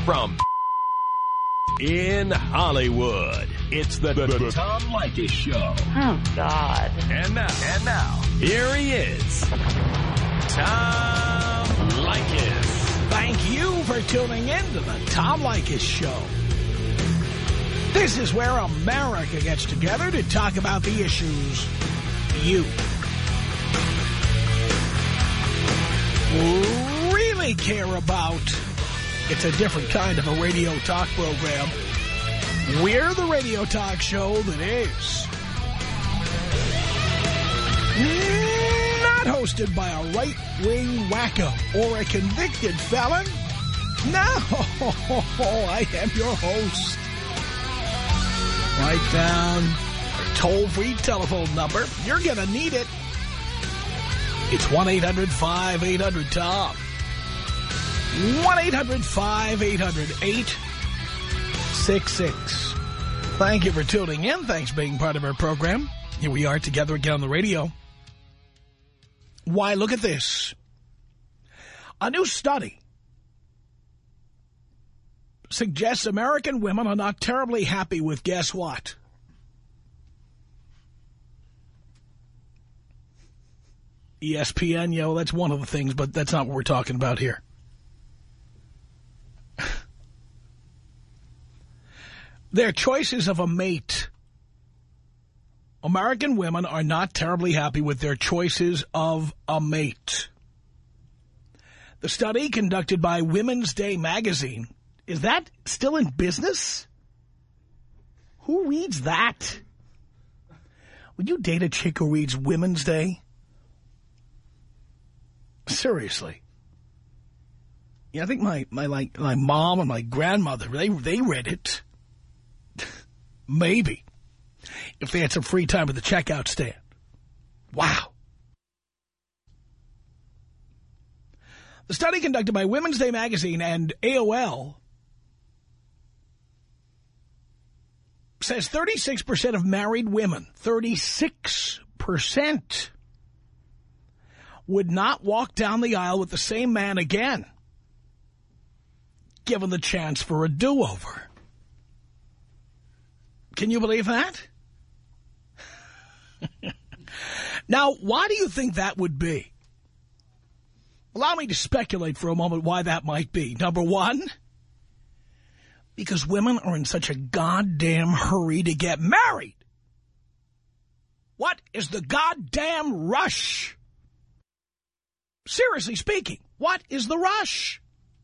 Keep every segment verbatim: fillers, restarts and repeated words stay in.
From in Hollywood, it's the, the, the Tom Leykis Show. Oh, God. And now, and now, here he is, Tom Leykis. Thank you for tuning in to the Tom Leykis Show. This is where America gets together to talk about the issues you really care about. It's a different kind of a radio talk program. We're the radio talk show that is not hosted by a right-wing wacko or a convicted felon. No, I am your host. Write down our toll-free telephone number. You're going to need it. It's one eight hundred five eight hundred Tom. one eight hundred five eight hundred eight six six. Thank you for tuning in. Thanks for being part of our program. Here we are together again on the radio. Why, look at this. A new study suggests American women are not terribly happy with, guess what? E S P N, yo, that's one of the things, but that's not what we're talking about here. Their choices of a mate. American women are not terribly happy with their choices of a mate. The study conducted by Women's Day magazine, is that still in business? Who reads that? Would you date a chick who reads Women's Day? Seriously. Yeah, I think my, my, like, my mom and my grandmother, they, they read it. Maybe. If they had some free time at the checkout stand. Wow. The study conducted by Women's Day magazine and A O L says thirty-six percent of married women, thirty-six percent, would not walk down the aisle with the same man again, given the chance for a do-over. Can you believe that? Now, why do you think that would be? Allow me to speculate for a moment why that might be. Number one, because women are in such a goddamn hurry to get married. What is the goddamn rush? Seriously speaking, what is the rush?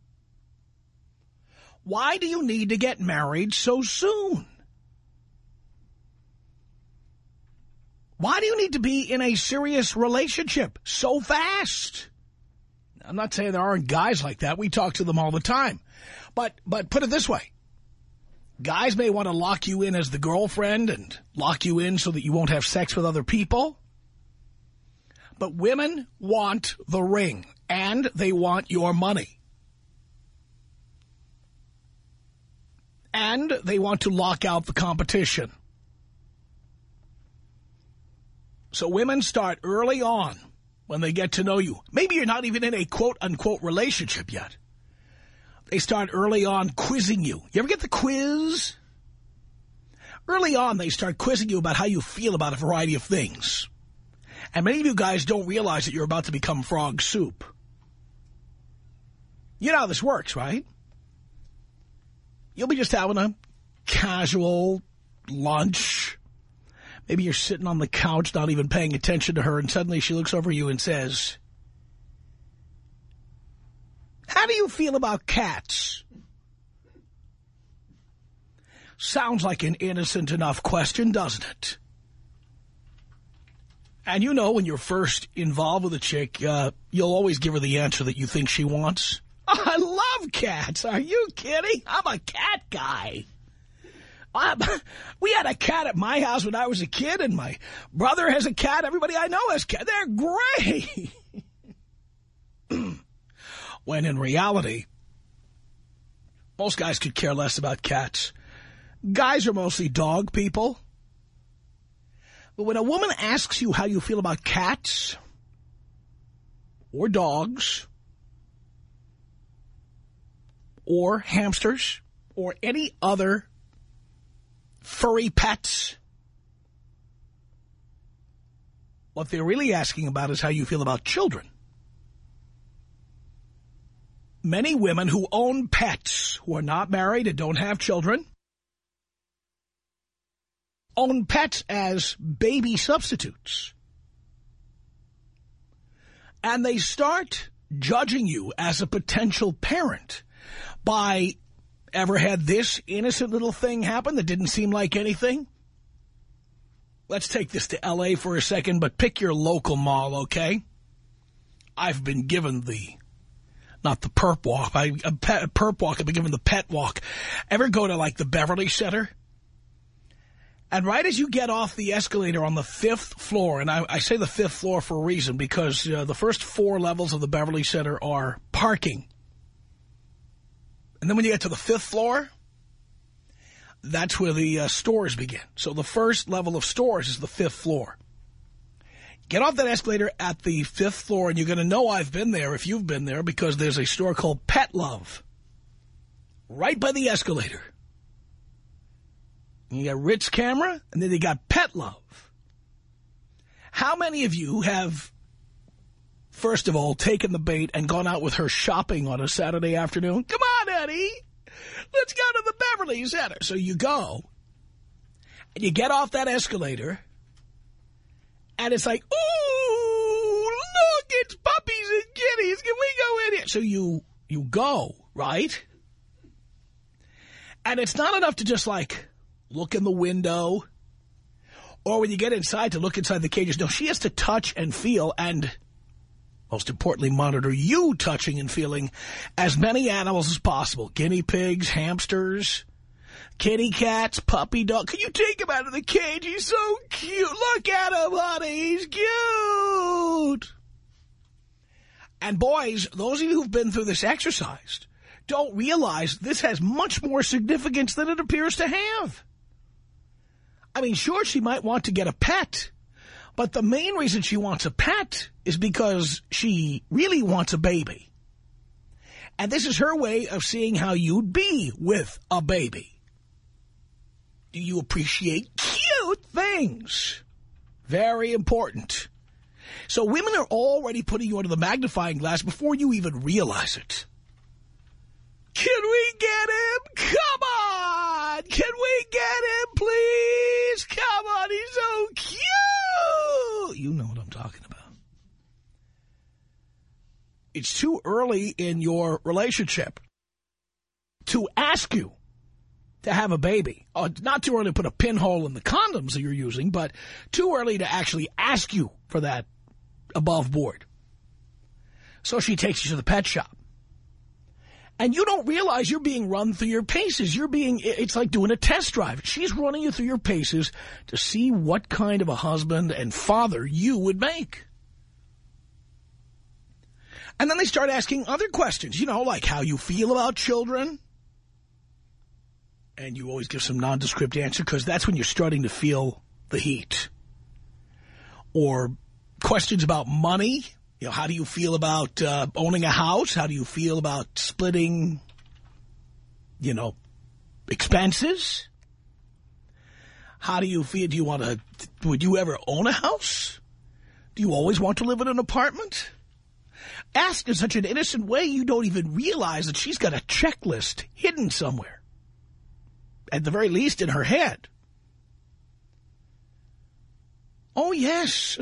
Why do you need to get married so soon? Why do you need to be in a serious relationship so fast? I'm not saying there aren't guys like that. We talk to them all the time. But but put it this way. Guys may want to lock you in as the girlfriend and lock you in so that you won't have sex with other people. But women want the ring, and they want your money. And they want to lock out the competition. So women start early on when they get to know you. Maybe you're not even in a quote-unquote relationship yet. They start early on quizzing you. You ever get the quiz? Early on, they start quizzing you about how you feel about a variety of things. And many of you guys don't realize that you're about to become frog soup. You know how this works, right? You'll be just having a casual lunch. Maybe you're sitting on the couch, not even paying attention to her, and suddenly she looks over you and says, "How do you feel about cats?" Sounds like an innocent enough question, doesn't it? And you know when you're first involved with a chick, uh, you'll always give her the answer that you think she wants. I love cats. Are you kidding? I'm a cat guy. I'm, we had a cat at my house when I was a kid, and my brother has a cat. Everybody I know has cat. They're great. When in reality, most guys could care less about cats. Guys are mostly dog people. But when a woman asks you how you feel about cats or dogs or hamsters or any other furry pets. What they're really asking about is how you feel about children. Many women who own pets, who are not married and don't have children, own pets as baby substitutes. And they start judging you as a potential parent by, ever had this innocent little thing happen that didn't seem like anything? Let's take this to L A for a second, but pick your local mall, okay? I've been given the, not the perp walk, I, a pet, a perp walk, I've been given the pet walk. Ever go to, like, the Beverly Center? And right as you get off the escalator on the fifth floor, and I, I say the fifth floor for a reason, because uh, the first four levels of the Beverly Center are parking. And then when you get to the fifth floor, that's where the uh, stores begin. So the first level of stores is the fifth floor. Get off that escalator at the fifth floor, and you're going to know I've been there if you've been there, because there's a store called Pet Love right by the escalator. And you got Ritz Camera, and then you got Pet Love. How many of you have, first of all, taken the bait and gone out with her shopping on a Saturday afternoon? Come on, Eddie. Let's go to the Beverly Center. So you go, and you get off that escalator, and it's like, ooh, look, it's puppies and kitties. Can we go in here? So you, you go, right? And it's not enough to just, like, look in the window, or when you get inside to look inside the cages. No, she has to touch and feel, and most importantly, monitor you touching and feeling as many animals as possible. Guinea pigs, hamsters, kitty cats, puppy dog. Can you take him out of the cage? He's so cute. Look at him, honey. He's cute. And boys, those of you who've been through this exercise don't realize this has much more significance than it appears to have. I mean, sure, she might want to get a pet, but the main reason she wants a pet is because she really wants a baby. And this is her way of seeing how you'd be with a baby. Do you appreciate cute things? Very important. So women are already putting you under the magnifying glass before you even realize it. Can we get him? Come on! Can we get him, please? Come on, he's so cute! You know what I'm talking about. It's too early in your relationship to ask you to have a baby. Oh, it's not too early to put a pinhole in the condoms that you're using, but too early to actually ask you for that above board. So she takes you to the pet shop. And you don't realize you're being run through your paces. You're being, it's like doing a test drive. She's running you through your paces to see what kind of a husband and father you would make. And then they start asking other questions, you know, like how you feel about children. And you always give some nondescript answer because that's when you're starting to feel the heat. Or questions about money. You know, how do you feel about uh, owning a house? How do you feel about splitting, you know, expenses? How do you feel? Do you want to, would you ever own a house? Do you always want to live in an apartment? Asked in such an innocent way, you don't even realize that she's got a checklist hidden somewhere. At the very least in her head. Oh, yes.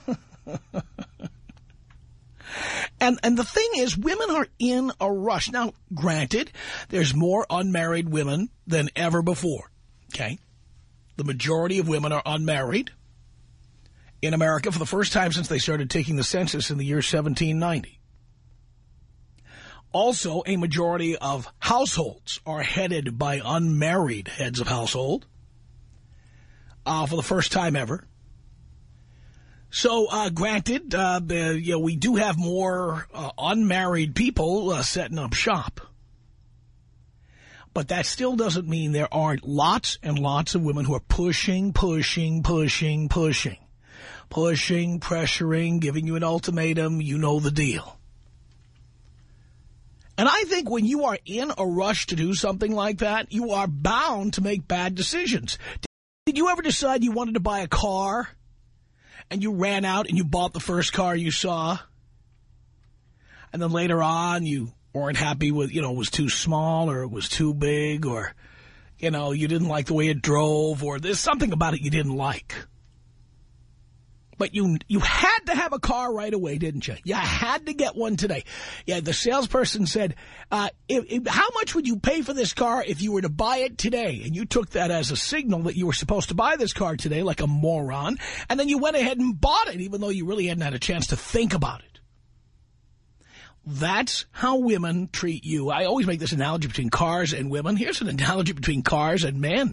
And and the thing is, women are in a rush. Now, granted, there's more unmarried women than ever before, okay? The majority of women are unmarried in America for the first time since they started taking the census in the year seventeen ninety. Also, a majority of households are headed by unmarried heads of household uh, for the first time ever. So, uh, granted, uh, you know, we do have more uh, unmarried people uh, setting up shop. But that still doesn't mean there aren't lots and lots of women who are pushing, pushing, pushing, pushing. Pushing, pressuring, giving you an ultimatum, you know the deal. And I think when you are in a rush to do something like that, you are bound to make bad decisions. Did you ever decide you wanted to buy a car and you ran out and you bought the first car you saw? And then later on you weren't happy with, you know, it was too small or it was too big or, you know, you didn't like the way it drove or there's something about it you didn't like. But you you had to have a car right away, didn't you? You had to get one today. Yeah, the salesperson said, uh, if, if, how much would you pay for this car if you were to buy it today? And you took that as a signal that you were supposed to buy this car today like a moron. And then you went ahead and bought it, even though you really hadn't had a chance to think about it. That's how women treat you. I always make this analogy between cars and women. Here's an analogy between cars and men.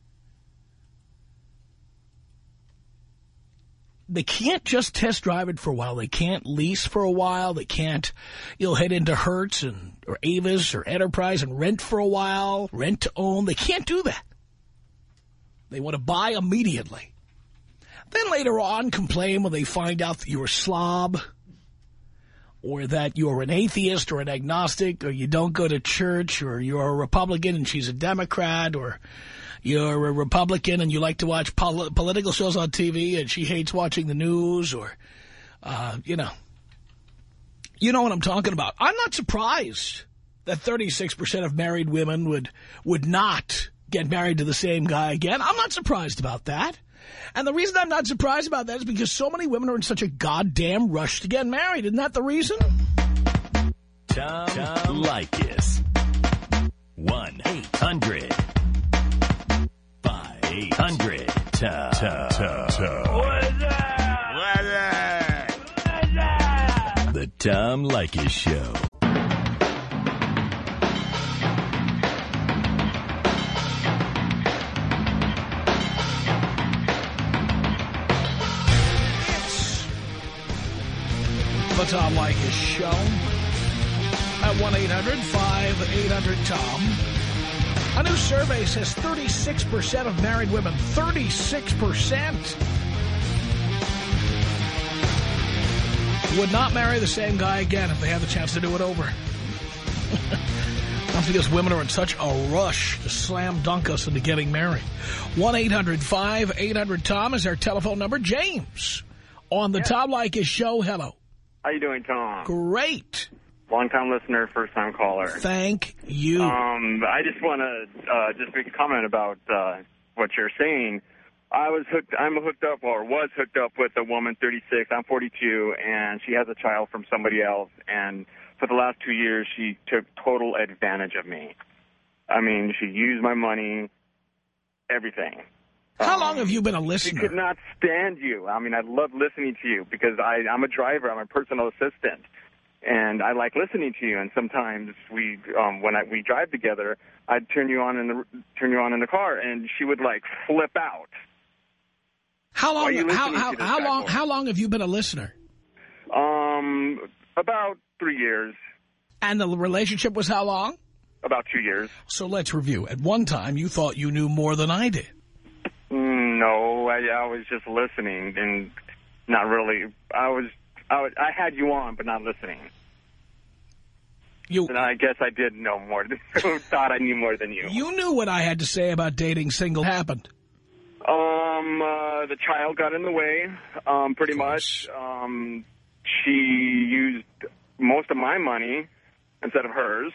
They can't just test drive it for a while. They can't lease for a while. They can't, you'll head into Hertz and or Avis or Enterprise and rent for a while, rent to own. They can't do that. They want to buy immediately. Then later on complain when they find out that you're a slob or that you're an atheist or an agnostic or you don't go to church or you're a Republican and she's a Democrat or you're a Republican and you like to watch pol political shows on T V and she hates watching the news or, uh, you know. You know what I'm talking about. I'm not surprised that thirty-six percent of married women would, would not get married to the same guy again. I'm not surprised about that. And the reason I'm not surprised about that is because so many women are in such a goddamn rush to get married. Isn't that the reason? Tom, Tom Leykis. one eight hundred eight hundred Tom. Tom. Tom. What's up? What's up? What's up? The Tom Leykis Show. It's the Tom Leykis Show at one eight hundred five eight hundred Tom. A new survey says thirty-six percent of married women, thirty-six percent, would not marry the same guy again if they had the chance to do it over. That's because women are in such a rush to slam dunk us into getting married. one eight hundred five eight hundred Tom is our telephone number. James on the yeah. Tom Leykis Show. Hello. How you doing, Tom? Great. Long-time listener, first-time caller. Thank you. Um, I just want to uh, just make a comment about uh, what you're saying. I was hooked. I'm hooked up, or was hooked up with a woman, thirty-six. I'm forty-two, and she has a child from somebody else. And for the last two years, she took total advantage of me. I mean, she used my money, everything. How um, long have you been a listener? She could not stand you. I mean, I love listening to you because I, I'm a driver. I'm a personal assistant. And I like listening to you, and sometimes we, um, when I, we drive together, I'd turn you on in the turn you on in the car, and she would like flip out. How long? How how, how long? For? How long have you been a listener? Um, about three years. And the relationship was how long? About two years. So let's review. At one time, you thought you knew more than I did. Mm, no, I, I was just listening and not really. I was. I, was, I had you on, but not listening. You, and I guess I did know more. Thought I knew more than you. You knew what I had to say about dating single happened. Um, uh, the child got in the way, um, pretty much. Um, she used most of my money instead of hers.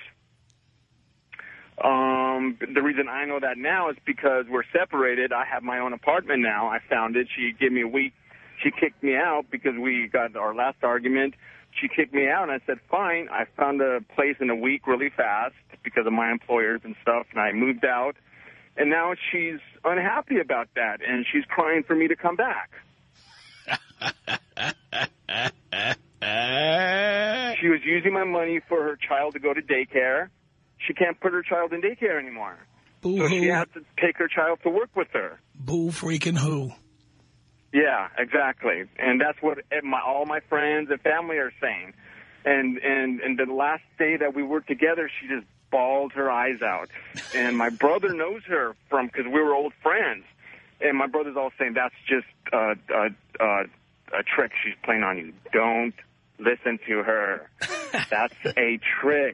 Um, the reason I know that now is because we're separated. I have my own apartment now. I found it. She gave me a week. She kicked me out because we got our last argument. She kicked me out, and I said, fine. I found a place in a week really fast because of my employers and stuff, and I moved out. And now she's unhappy about that, and she's crying for me to come back. She was using my money for her child to go to daycare. She can't put her child in daycare anymore. Boo-hoo. So she has to take her child to work with her. Boo freaking who. Yeah, exactly. And that's what my, all my friends and family are saying. And, and, and the last day that we worked together, she just bawled her eyes out. And my brother knows her from, because we were old friends. And my brother's all saying, that's just uh, uh, uh, a trick she's playing on you. Don't listen to her. That's a trick.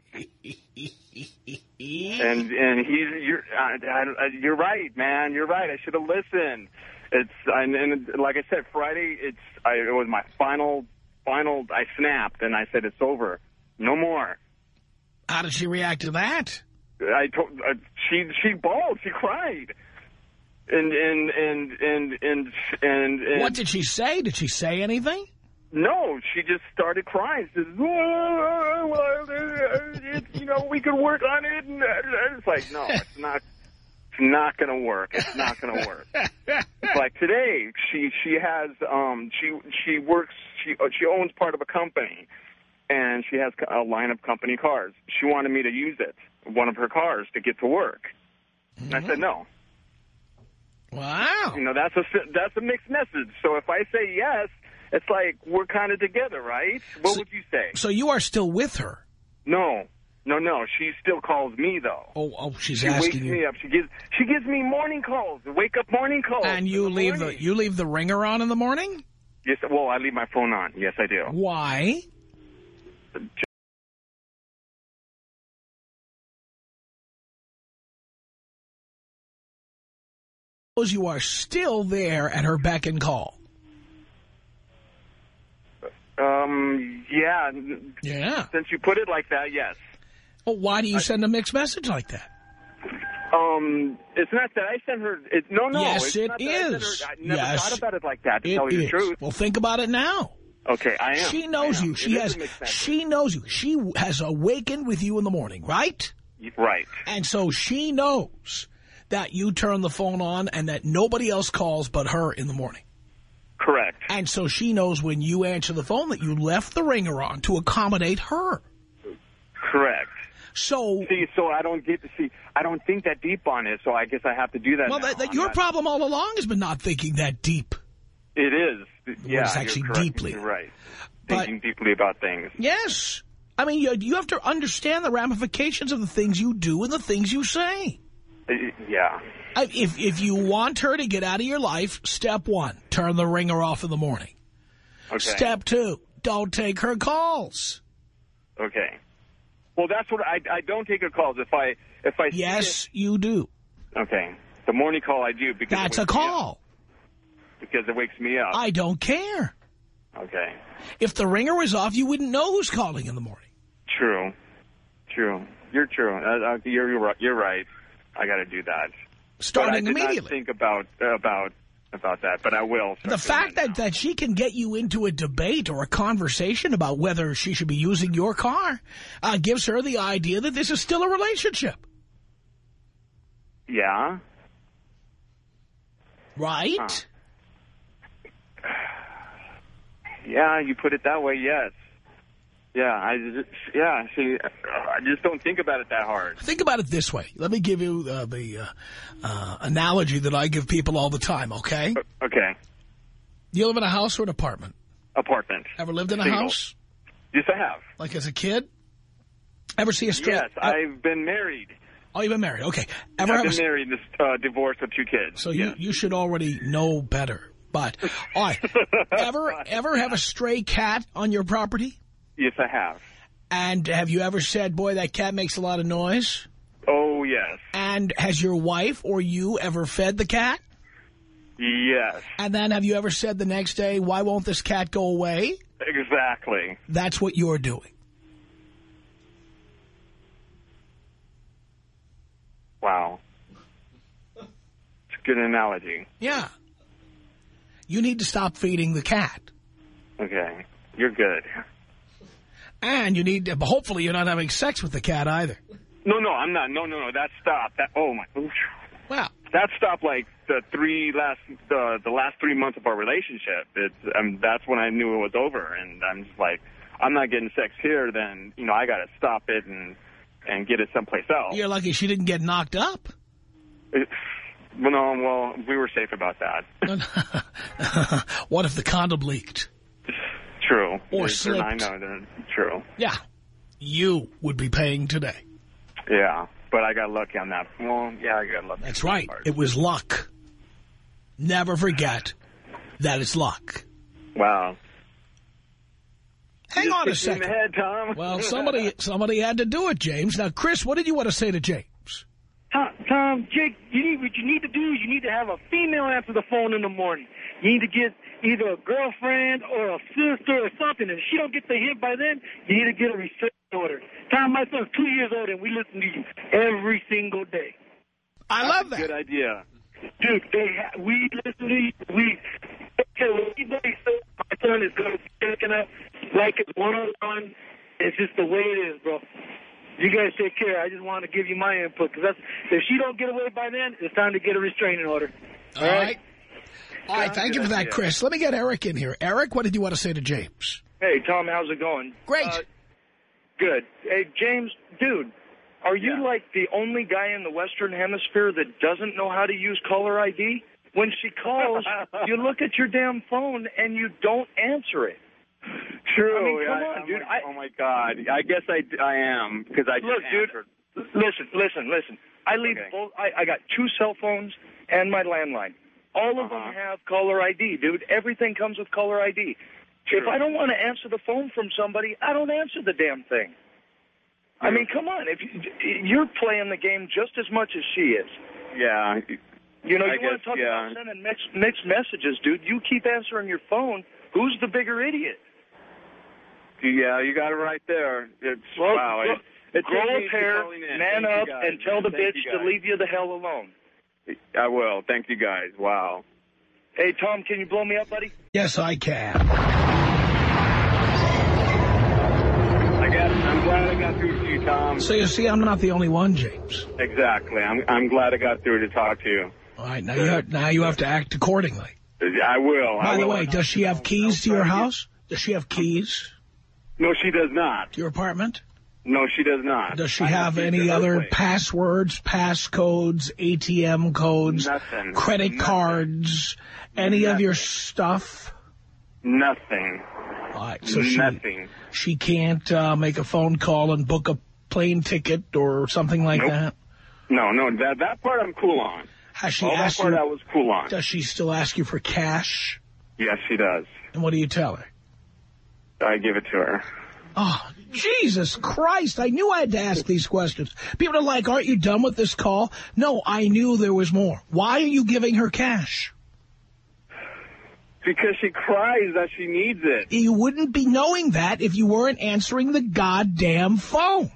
And and he's you're uh, uh, you're right, man. You're right. I should have listened. It's and, and like I said, Friday. It's I, it was my final final. I snapped and I said it's over. No more. How did she react to that? I told uh, she she bawled. She cried. And and and and and and, and what did she say? Did she say anything? No, she just started crying. She says, oh, well, it, you know, we could work on it. And it's like, no, it's not. It's not going to work. It's not going to work. It's like today, she she has um she she works. She she owns part of a company, and she has a line of company cars. She wanted me to use it, one of her cars, to get to work. Mm-hmm. And I said no. Wow. You know, that's a that's a mixed message. So if I say yes, it's like we're kind of together, right? What so, would you say? So you are still with her? No, no, no. She still calls me though. Oh, oh, she's she asking wakes you. me up. She gives she gives me morning calls, wake up morning calls. And you leave morning. the you leave the ringer on in the morning? Yes. Well, I leave my phone on. Yes, I do. Why? You are still there at her beck and call. Um, yeah. Yeah. Since you put it like that, yes. Well, why do you send a mixed message like that? Um, it's not that I sent her. It, no, no. Yes, it's it not is. That I, sent her, I never yes. thought about it like that, to it tell you is. the truth. Well, think about it now. Okay, I am. She knows am. you. She it has. She knows you. She has awakened with you in the morning, right? Right. And so she knows that you turn the phone on and that nobody else calls but her in the morning. Correct. And so she knows when you answer the phone that you left the ringer on to accommodate her. Correct. So see, so I don't get to see. I don't think that deep on it. So I guess I have to do that. Well, now. that, that your not, problem all along has been not thinking that deep. It is. Yeah, it's actually you're correct. deeply. You're right. But, thinking deeply about things. Yes. I mean, you, you have to understand the ramifications of the things you do and the things you say. Yeah. If, if you want her to get out of your life, step one, turn the ringer off in the morning. Okay. Step two, don't take her calls. Okay. Well, that's what I, I don't take her calls. If I if I Yes, see it, you do. Okay. The morning call I do because That's it a wakes call. Me up. Because it wakes me up. I don't care. Okay. If the ringer was off, you wouldn't know who's calling in the morning. True. True. You're true. Uh, uh, you're you're right. You're right. I got to do that. Starting but I did immediately. Not think about about about that, but I will. The fact that, that she can get you into a debate or a conversation about whether she should be using your car uh, gives her the idea that this is still a relationship. Yeah. Right? Huh. Yeah, you put it that way, yes. Yeah, I just, yeah, see, I just don't think about it that hard. Think about it this way. Let me give you uh, the uh, uh, analogy that I give people all the time, okay? Okay. You live in a house or an apartment? Apartment. Ever lived in a Single. house? Yes, I have. Like as a kid? Ever see a straight... Yes, uh, I've been married. Oh, you've been married. Okay. Ever I've have been a, married, this, uh, divorced with two kids. So yes. you, you should already know better. But, all right, ever, ever have a stray cat on your property? Yes, I have. And have you ever said, boy, that cat makes a lot of noise? Oh, yes. And has your wife or you ever fed the cat? Yes. And then have you ever said the next day, why won't this cat go away? Exactly. That's what you're doing. Wow. It's a good analogy. Yeah. You need to stop feeding the cat. Okay. You're good. And you need to, hopefully you're not having sex with the cat either. No, no, I'm not. No, no, no. That stopped. That, oh, my. Wow. That stopped like the three last, the, the last three months of our relationship. It's, um, that's when I knew it was over. And I'm just like, I'm not getting sex here, then, you know, I got to stop it and, and get it someplace else. You're lucky she didn't get knocked up. It, well, no, well, we were safe about that. What if the condom leaked? True. Or they're, slipped. I know, they're true. Yeah. You would be paying today. Yeah, but I got lucky on that. Well, yeah, I got lucky. That's right. It was luck. Never forget that it's luck. Wow. Hang on a Just kicked me second. in the head, Tom. Well, somebody somebody had to do it, James. Now, Chris, what did you want to say to James? Tom, Tom, Jake, you need, what you need to do is you need to have a female answer the phone in the morning. You need to get either a girlfriend or a sister or something. And if she don't get the hint by then, you need to get a restraining order. Tom, my son's two years old, and we listen to you every single day. I love that. Good idea. Dude, they ha we listen to you. We, okay, when anybody says my son is going to be taken up like it's one-on-one, it's just the way it is, bro. You guys take care. I just want to give you my input, because that's, if she don't get away by then, it's time to get a restraining order. All, All right? right. All right, thank you for that, Chris. Let me get Eric in here. Eric, what did you want to say to James? Hey, Tom, how's it going? Great. Uh, good. Hey, James, dude, are you Yeah. like the only guy in the Western Hemisphere that doesn't know how to use caller I D? When she calls, you look at your damn phone and you don't answer it. True. I mean, come I, on, I'm dude. like, I, oh, my God. I guess I, I am, because I just Look, dude, answered. listen, listen, listen. I leave Okay. both. I, I got two cell phones and my landline. All of Uh-huh. them have caller I D, dude. Everything comes with caller I D. True. If I don't want to answer the phone from somebody, I don't answer the damn thing. I mean, come on. If you, you're playing the game just as much as she is. Yeah. You know, I you want guess, to talk yeah. about sending mixed, mixed messages, dude. You keep answering your phone. Who's the bigger idiot? Yeah, you got it right there. It's, Well, wow. grow, It, it grow takes a me pair, calling in. man Thank you up, guys. and tell the Thank bitch you to guys. leave you the hell alone. I will. Thank you guys. Wow. Hey, Tom, can you blow me up, buddy? Yes, I can. I guess I'm glad I got through to you, Tom. So you see, I'm not the only one, James. Exactly. I'm I'm glad I got through to talk to you. All right, now you have, now you have to act accordingly. I will. By I the will. way, does she have keys to your house? Does she have keys No, she does not. to your apartment? No, she does not. Does she I have keys any in her other place. passwords, passcodes, A T M codes, Nothing. credit Nothing. cards, any of Nothing. your stuff? Nothing. All right, so she, Nothing. she can't uh, make a phone call and book a plane ticket or something like Nope. that? No, no, that that part I'm cool on. Has she All that asked part you, I was cool on. does she still ask you for cash? Yes, she does. And what do you tell her? I give it to her. Oh, Jesus Christ. I knew I had to ask these questions. People are like, aren't you done with this call? No, I knew there was more. Why are you giving her cash? Because she cries that she needs it. You wouldn't be knowing that if you weren't answering the goddamn phone.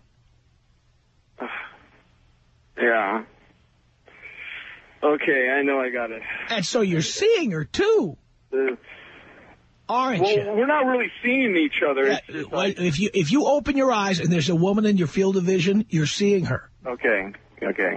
Yeah. Okay, I know I got it. And so you're seeing her, too, Uh, aren't well, you? we're not really seeing each other. Yeah, It's just well, like, if you if you open your eyes and there's a woman in your field of vision, you're seeing her. okay, okay.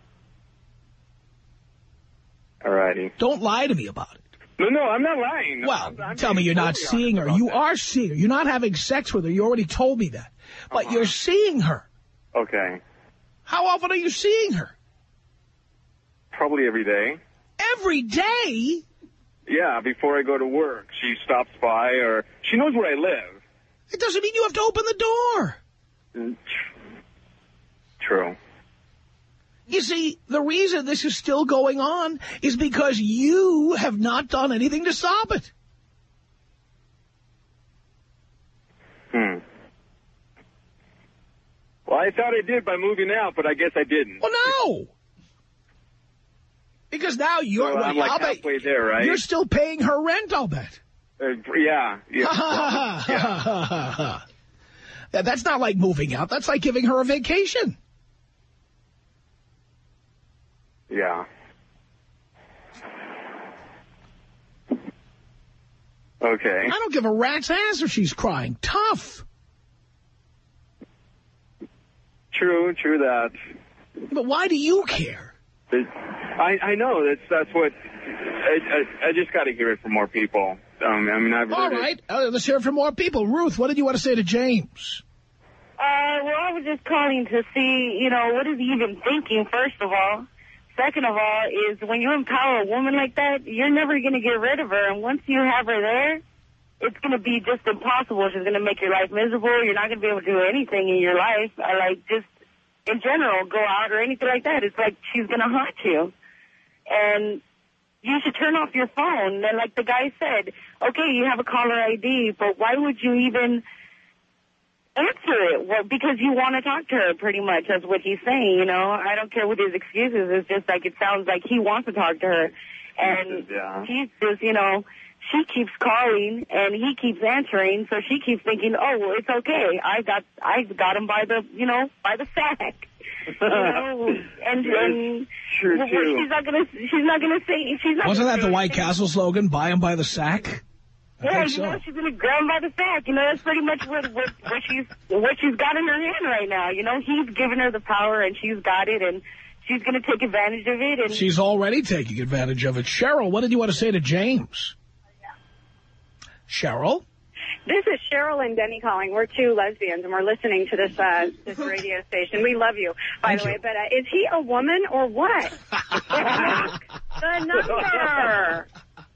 Alrighty. Don't lie to me about it. No, no, I'm not lying. No, Well, I'm, I'm tell me being you're not totally seeing her. honest You about are seeing her. You're not having sex with her. You already told me that. But Uh-huh. you're seeing her. that. Okay. How often are you seeing her? Probably every day. Every day? Yeah, before I go to work. She stops by, or she knows where I live. It doesn't mean you have to open the door. Mm, True. You see, the reason this is still going on is because you have not done anything to stop it. Hmm. Well, I thought I did by moving out, but I guess I didn't. Well, no. Because now you're... So I'm well, like I'll bet halfway there, right? You're still paying her rent, I'll bet. Uh, yeah. Yeah. yeah. Yeah, that's not like moving out. That's like giving her a vacation. Yeah. Okay. I don't give a rat's ass if she's crying. Tough. True, true that. But why do you care? It, I I know that's that's what I I, I just got to hear it from more people. Um, I mean, I've All heard right, it. uh, let's hear it from more people. Ruth, what did you want to say to James? Uh, well, I was just calling to see, you know, what is he even thinking, first of all. Second of all, is when you empower a woman like that, you're never going to get rid of her. And once you have her there, it's going to be just impossible. She's going to make your life miserable. You're not going to be able to do anything in your life. I like just, in general, go out or anything like that. It's like she's going to haunt you. And you should turn off your phone. And like the guy said, okay, you have a caller I D, but why would you even answer it. Well, because you want to talk to her, pretty much. That's what he's saying, you know. I don't care what his excuses. It's just like it sounds like he wants to talk to her. And yeah. she's just, you know, she keeps calling and he keeps answering, so she keeps thinking, oh, well, it's okay. I got I got him by the, you know, by the sack. You know, and, and sure well, too. she's not gonna she's not gonna say she's not Wasn't gonna that the say White anything. Castle slogan? Buy him by the sack. I Yeah, think you so. know, she's gonna grab him by the sack. You know, that's pretty much what, what what she's what she's got in her hand right now. You know, he's given her the power and she's got it, and she's gonna take advantage of it. And She's already taking advantage of it. Cheryl, what did you want to say to James? Cheryl? This is Cheryl and Denny calling. We're two lesbians, and we're listening to this uh, this radio station. We love you, by Thank the way. you. But uh, is he a woman or what? The number.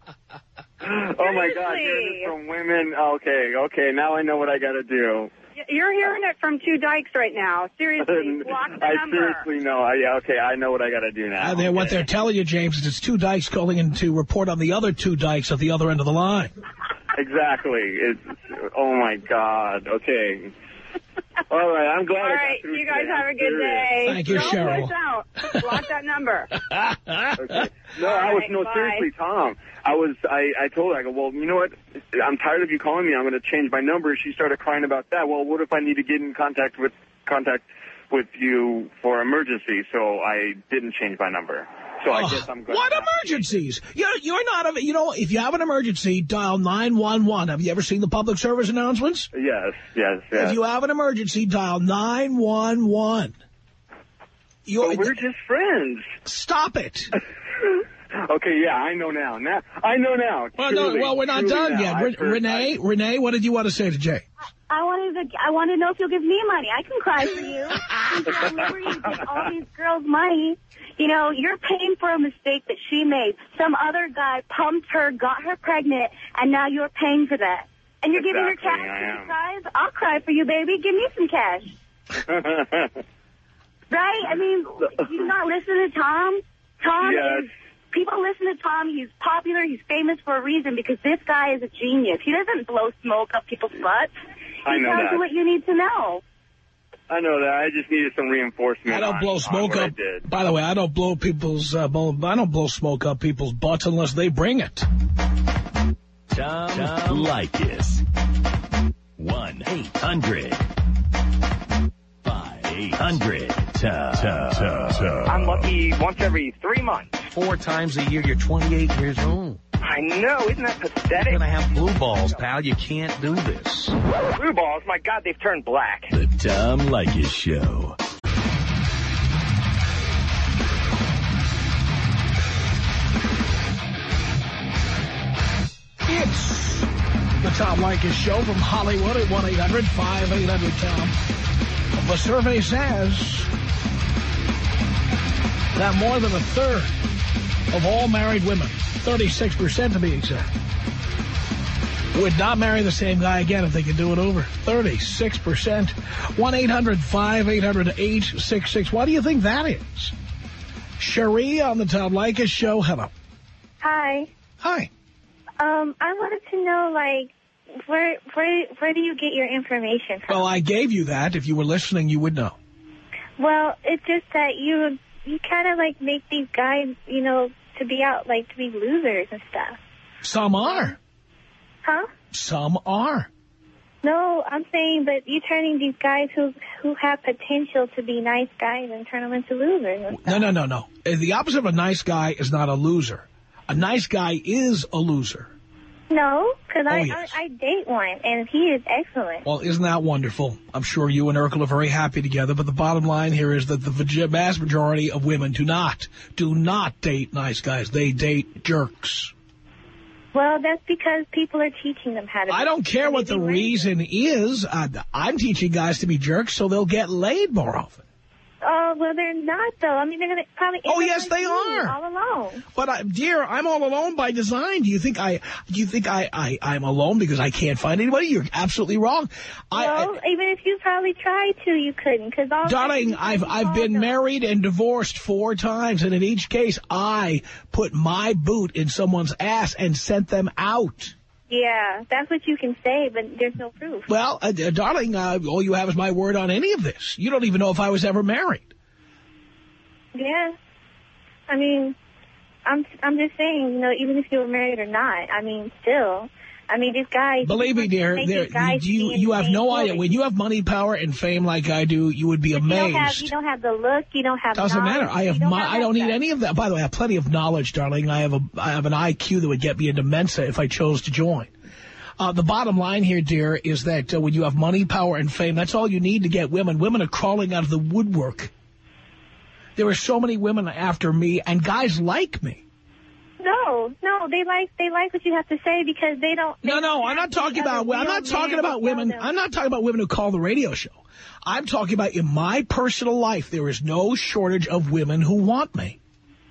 Oh, my God. Hearing this from women. Okay, okay. Now I know what I got to do. You're hearing it from two dykes right now. Seriously, block the I number. seriously know. I, yeah, okay, I know what I got to do now. Uh, they're, What Okay. they're telling you, James, is it's two dykes calling in to report on the other two dykes at the other end of the line. Exactly. It's, oh, my God. Okay. All right, I'm glad All I got right, through you guys today. have a I'm good serious. day. Thank you, Don't Cheryl. push out. Block that number. Okay. No, All I was right, no bye. seriously, Tom. I was I, I told her, I go, well, you know what? I'm tired of you calling me. I'm going to change my number. She started crying about that. Well, what if I need to get in contact with contact with you for emergency? So I didn't change my number. So I Oh, guess I'm going. what emergencies? You're, you're not, a, you know, if you have an emergency, dial nine one one. Have you ever seen the public service announcements? Yes, yes, yes. If you have an emergency, dial nine one one. You're, But we're just friends. Stop it. Okay, yeah, I know now. Now I know now. Well, no, Truly, well, we're not truly done now. yet. I've Re- heard- Renee, I- Renee, what did you want to say to Jay? I wanted to. I want to know if you'll give me money. I can cry for you. Remember, you give all these girls money. You know, you're paying for a mistake that she made. Some other guy pumped her, got her pregnant, and now you're paying for that. And you're giving her Exactly, cash. I And am. she cries. I'll cry for you, baby. Give me some cash. Right? I mean, do you not listen to Tom? Tom Yes. is. People listen to Tom. He's popular. He's famous for a reason because this guy is a genius. He doesn't blow smoke up people's butts. He I know tells that. you what you need to know. I know that. I just needed some reinforcement. I don't on- blow on smoke what I up. did. By the way, I don't blow people's. Uh, blow, I don't blow smoke up people's butts unless they bring it. Tom, Tom Leykis. one eight hundred five eight hundred Tom. Tom. Tom. I'm lucky once every three months. Four times a year, you're twenty-eight years old. I know, isn't that You're pathetic? going to have blue balls, pal. You can't do this. Blue balls, my God, they've turned black. The Tom Leykis Show. It's the Tom Leykis Show from Hollywood at one eight hundred five eight hundred Tom. The survey says that more than a third of all married women, thirty-six percent to be exact, would not marry the same guy again if they could do it over. thirty-six percent. one eight hundred five eight hundred eight six six. Why do you think that is? Cherie on the Tom Leykis Show. Hello. Hi. Hi. Um, I wanted to know, like, where where where do you get your information from? Well, I gave you that. If you were listening, you would know. Well, it's just that you you kind of like make these guys, you know, to be out like to be losers and stuff. Some are. Huh? Some are. No, I'm saying that you're turning these guys who who have potential to be nice guys and turn them into losers. And No, no, no, no. The opposite of a nice guy is not a loser. A nice guy is a loser. No, because Oh, I, yes. I I date one and he is excellent. Well, isn't that wonderful? I'm sure you and Urkel are very happy together, but the bottom line here is that the vast majority of women do not, do not date nice guys. They date jerks. Well, that's because people are teaching them how to. I be- don't care and what they the be reason is. Uh, I'm teaching guys to be jerks so they'll get laid more often. Oh, well, they're not, though. I mean, they're going to probably end Oh, up yes, like they you, are. all alone. But, I, dear, I'm all alone by design. Do you think I do you think I, I, I'm alone because I can't find anybody? You're absolutely wrong. I, Well, I, even if you probably tried to, you couldn't. Cause all darling, I've I've been married and divorced four times, and in each case, I put my boot in someone's ass and sent them out. Yeah, that's what you can say, but there's no proof. Well, uh, darling, uh, all you have is my word on any of this. You don't even know if I was ever married. Yeah. I mean, I'm I'm just saying, you know, even if you were married or not, I mean, still, I mean, these guys. Believe me, dear, there, you you, you have no idea. When you have money, power, and fame like I do, you would be but amazed. You don't, have, you don't have the look. You don't have. Doesn't knowledge, matter. I have. don't My, have I don't stuff. need any of that. By the way, I have plenty of knowledge, darling. I have a I have an I Q that would get me into Mensa if I chose to join. Uh, the bottom line here, dear, is that uh, when you have money, power, and fame, that's all you need to get women. Women are crawling out of the woodwork. There are so many women after me, and guys like me. No, no, they like they like what you have to say because they don't. They No, no, don't I'm not talking about. I'm not talking about women. I'm not talking about women who call the radio show. I'm talking about in my personal life. There is no shortage of women who want me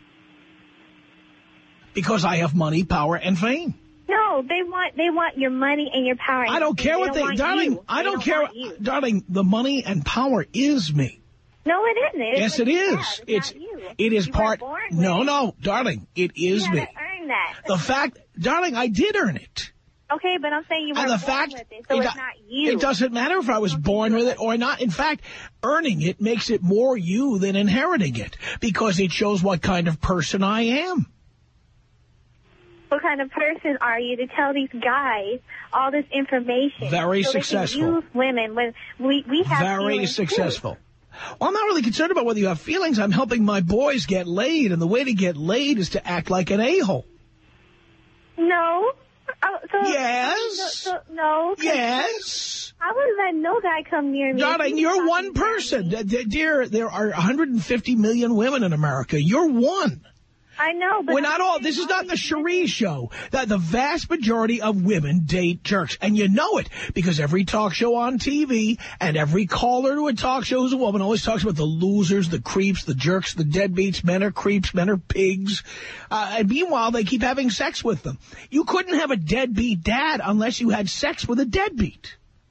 because I have money, power, and fame. No, they want they want your money and your power. And I don't care they what don't they, darling. You. I they don't, don't care, you. darling. The money and power is me. No, it isn't. It's yes, what it you is. have. It's It's, not you. it is you part. Born No, with no, darling. It is you me. gotta earn that. The fact, darling, I did earn it. Okay, but I'm saying you were And the born fact, with it, so it, it's not you. It doesn't matter if I was born with it or not. In fact, earning it makes it more you than inheriting it because it shows what kind of person I am. What kind of person are you to tell these guys all this information? Very so successful. They can use women when we we have Very successful. Too. Well, I'm not really concerned about whether you have feelings. I'm helping my boys get laid, and the way to get laid is to act like an a-hole. No. Oh, so, yes. So, so, no. Yes. I wouldn't let no guy come near me. Darling, you're one person. D dear, there are one hundred fifty million women in America. You're one. I know, but... We're not all... This is not the Cherie show. That the vast majority of women date jerks. And you know it, because every talk show on T V and every caller to a talk show who's a woman always talks about the losers, the creeps, the jerks, the deadbeats. Men are creeps, men are pigs. Uh, and meanwhile, they keep having sex with them. You couldn't have a deadbeat dad unless you had sex with a deadbeat.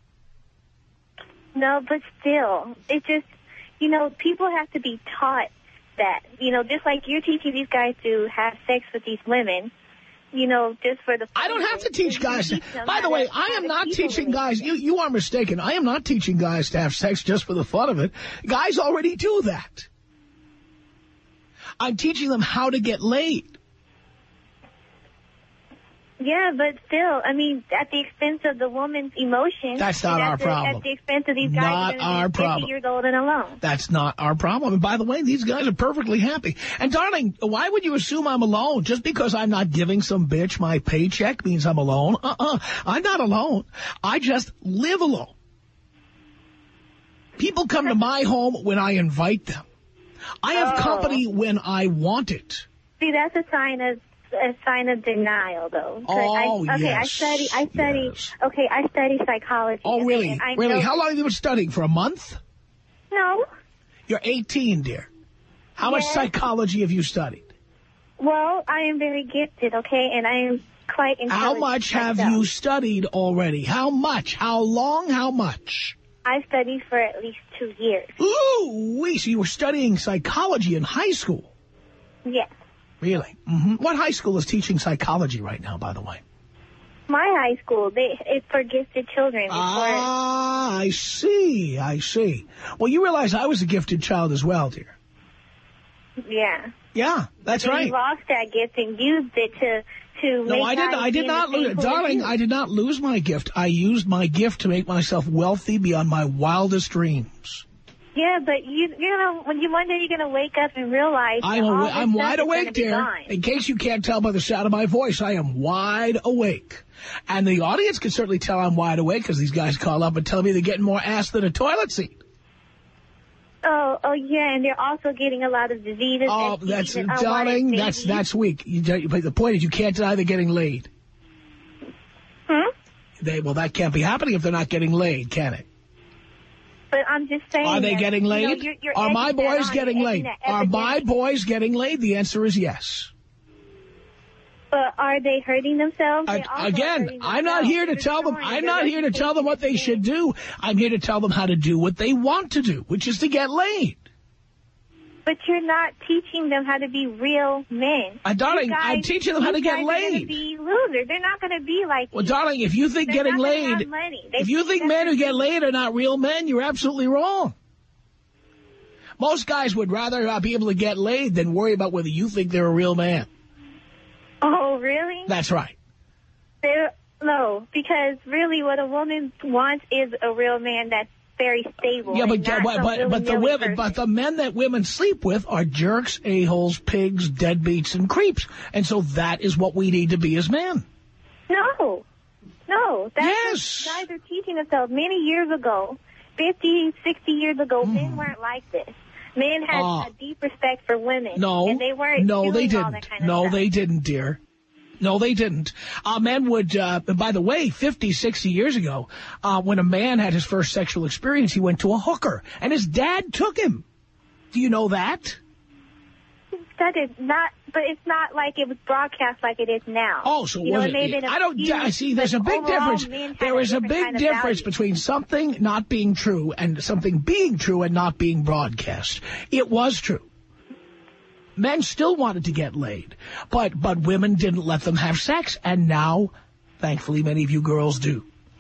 No, but still, it just, you know, people have to be taught that, you know, just like you're teaching these guys to have sex with these women, you know, just for the... I don't have to teach guys. To, by the way, I am not teaching guys. You, you are mistaken. I am not teaching guys to have sex just for the fun of it. Guys already do that. I'm teaching them how to get laid. Yeah, but still, I mean, at the expense of the woman's emotions. That's not our the, problem. At the expense of these guys not our problem. fifty years old and alone. That's not our problem. And by the way, these guys are perfectly happy. And darling, why would you assume I'm alone? Just because I'm not giving some bitch my paycheck means I'm alone? Uh-uh. I'm not alone. I just live alone. People come to my home when I invite them. I have oh. company when I want it. See, that's a sign of a sign of denial, though. Oh, I, okay, yes. I study. I study. Yes. Okay, I study psychology. Oh, really? And I really? know, How long have you been studying? For a month? No. You're eighteen, dear. How yes. much psychology have you studied? Well, I am very gifted, okay, and I am quite intelligent. How much have myself. you studied already? How much? How long? How much? I studied for at least two years. Ooh, wee, so you were studying psychology in high school? Yes. Really? Mm-hmm. What high school is teaching psychology right now, by the way? My high school, they it's for gifted children. Before. Ah, I see, I see. Well, you realize I was a gifted child as well, dear. Yeah. Yeah, that's and right. You lost that gift and used it to to No, make I didn't. I did not lose it, darling. I did not lose my gift. I used my gift to make myself wealthy beyond my wildest dreams. Yeah, but you, you know, when you one day you're gonna wake up and realize I'm, all awa this I'm stuff wide is awake, gonna be dear. gone. In case you can't tell by the sound of my voice, I am wide awake. And the audience can certainly tell I'm wide awake because these guys call up and tell me they're getting more ass than a toilet seat. Oh, oh yeah, and they're also getting a lot of diseases. Oh, S T Ds that's, and darling, unwanted that's babies. that's weak. You, but the point is you can't deny they're getting laid. Hmm? They, well, that can't be happening if they're not getting laid, can it? But I'm just saying. Are they that, getting laid? You know, you're, you're Are my edging that boys on, getting you're laid? edging that Are my epidemic. boys getting laid? The answer is yes. But are they hurting themselves? I, They also again, hurting I'm not themselves. here to They're tell them. destroying I'm their not here to tell them what they should do. I'm here to tell them how to do what they want to do, which is to get laid. But you're not teaching them how to be real men. Uh, darling, guys, I'm teaching them how to get laid. They're going to be losers. They're not going to be like Well, you. darling, if you think They're getting not gonna laid, have money. They, if you think men who get laid are not real men, you're absolutely wrong. Most guys would rather uh, be able to get laid than worry about whether you think they're a real man. Oh, really? That's right. They're, no, because really what a woman wants is a real man that's very stable. Yeah, but and not but, some but, but the willy-nilly women, person. but the men that women sleep with are jerks, a-holes, pigs, deadbeats, and creeps. And so that is what we need to be as men. No. No. That's Yes. what guys are teaching themselves. Many years ago, fifty, sixty years ago, Mm. men weren't like this. Men had Uh, a deep respect for women. No, and they weren't no, doing they all didn't. that kind of No, stuff. they didn't, dear. No, they didn't. Uh, men would, uh, by the way, fifty, sixty years ago, uh, when a man had his first sexual experience, he went to a hooker, and his dad took him. Do you know that? That is not, but it's not like it was broadcast like it is now. Oh, so you know, was it may have it? been a I don't. few, I see. There's a but big overall, difference. men had There is a different big kind of difference value. between something not being true and something being true and not being broadcast. It was true. Men still wanted to get laid, but but women didn't let them have sex, and now, thankfully, many of you girls do.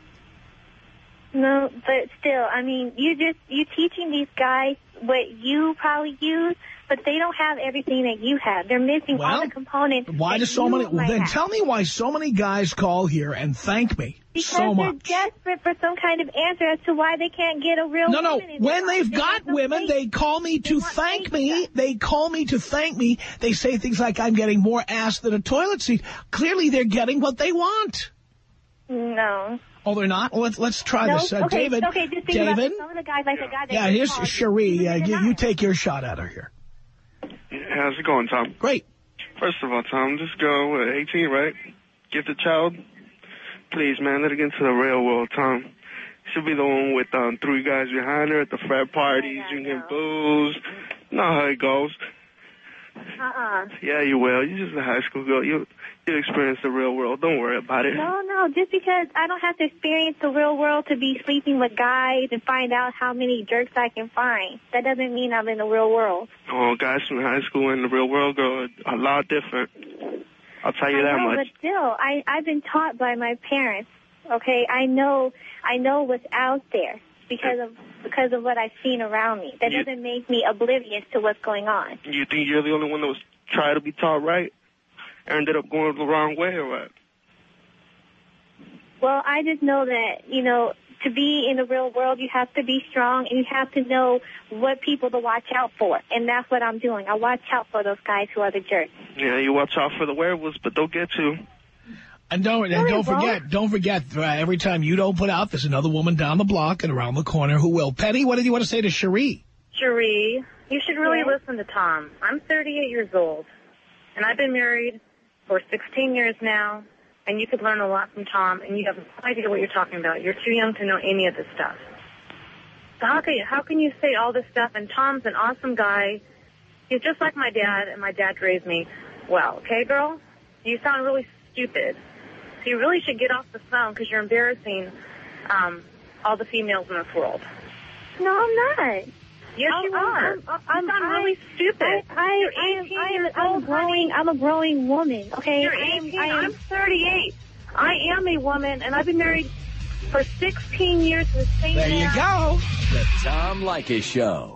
No, but still, I mean, you just, you teaching these guys what you probably use, but they don't have everything that you have. They're missing Well, all the components. Why that do so you many? Well, might then have. tell me why so many guys call here and thank me Because so they're much. desperate for some kind of answer as to why they can't get a real No, no. woman in When their they've life. They got want some women, fake- they call me to want thank fake me. stuff. They call me to thank me. They say things like, I'm getting more ass than a toilet seat. Clearly, they're getting what they want. No. Oh, they're not? Well, let's, let's try No? this. Uh, okay, David, okay, just think about David? it. Some of the guys like the guy that Yeah, just here's called, Cherie. he Uh, was in you, the you house. take your shot at her here. How's it going, Tom? Great. First of all, Tom, just go with eighteen, right? Give the child. Please, man, let her get into the real world, Tom. She'll be the one with um, three guys behind her at the frat parties, I drinking know. booze. You know how it goes. Uh-uh. Yeah, you will. You're just a high school girl. You you experience the real world. Don't worry about it. No, no, just because I don't have to experience the real world to be sleeping with guys and find out how many jerks I can find. That doesn't mean I'm in the real world. Oh, guys from high school and the real world go a lot different. I'll tell you I that know, much. but still, I, I've been taught by my parents, okay? I know I know what's out there because of because of what I've seen around me. That You- doesn't make me oblivious to what's going on. You think you're the only one that was trying to be taught right? Ended up going the wrong way or what? Well, I just know that, you know, to be in the real world, you have to be strong and you have to know what people to watch out for. And that's what I'm doing. I watch out for those guys who are the jerks. Yeah, you watch out for the werewolves, but don't get to. And don't, and Really, don't bro? forget, don't forget, uh, every time you don't put out, there's another woman down the block and around the corner who will. Penny, what did you want to say to Cherie? Cherie, you should really Yes? listen to Tom. I'm thirty-eight years old, and I've been married for sixteen years now, and you could learn a lot from Tom, and you have no idea what you're talking about. You're too young to know any of this stuff. So how can you, how can you say all this stuff? And Tom's an awesome guy. He's just like my dad, and my dad raised me well. Okay, girl? You sound really stupid. So you really should get off the phone because you're embarrassing um, all the females in this world. No, I'm not. Yes, I'm, you I'm, are. I'm, I'm, you sound I- really stupid. I, I, You're I am, eighteen I am, years I'm old, growing. I'm a growing woman. Okay, You're I am, eighteen. I am, I'm thirty-eight. I am a woman, and I've been married for sixteen years to the same There man. you go. The Tom Leykis Show.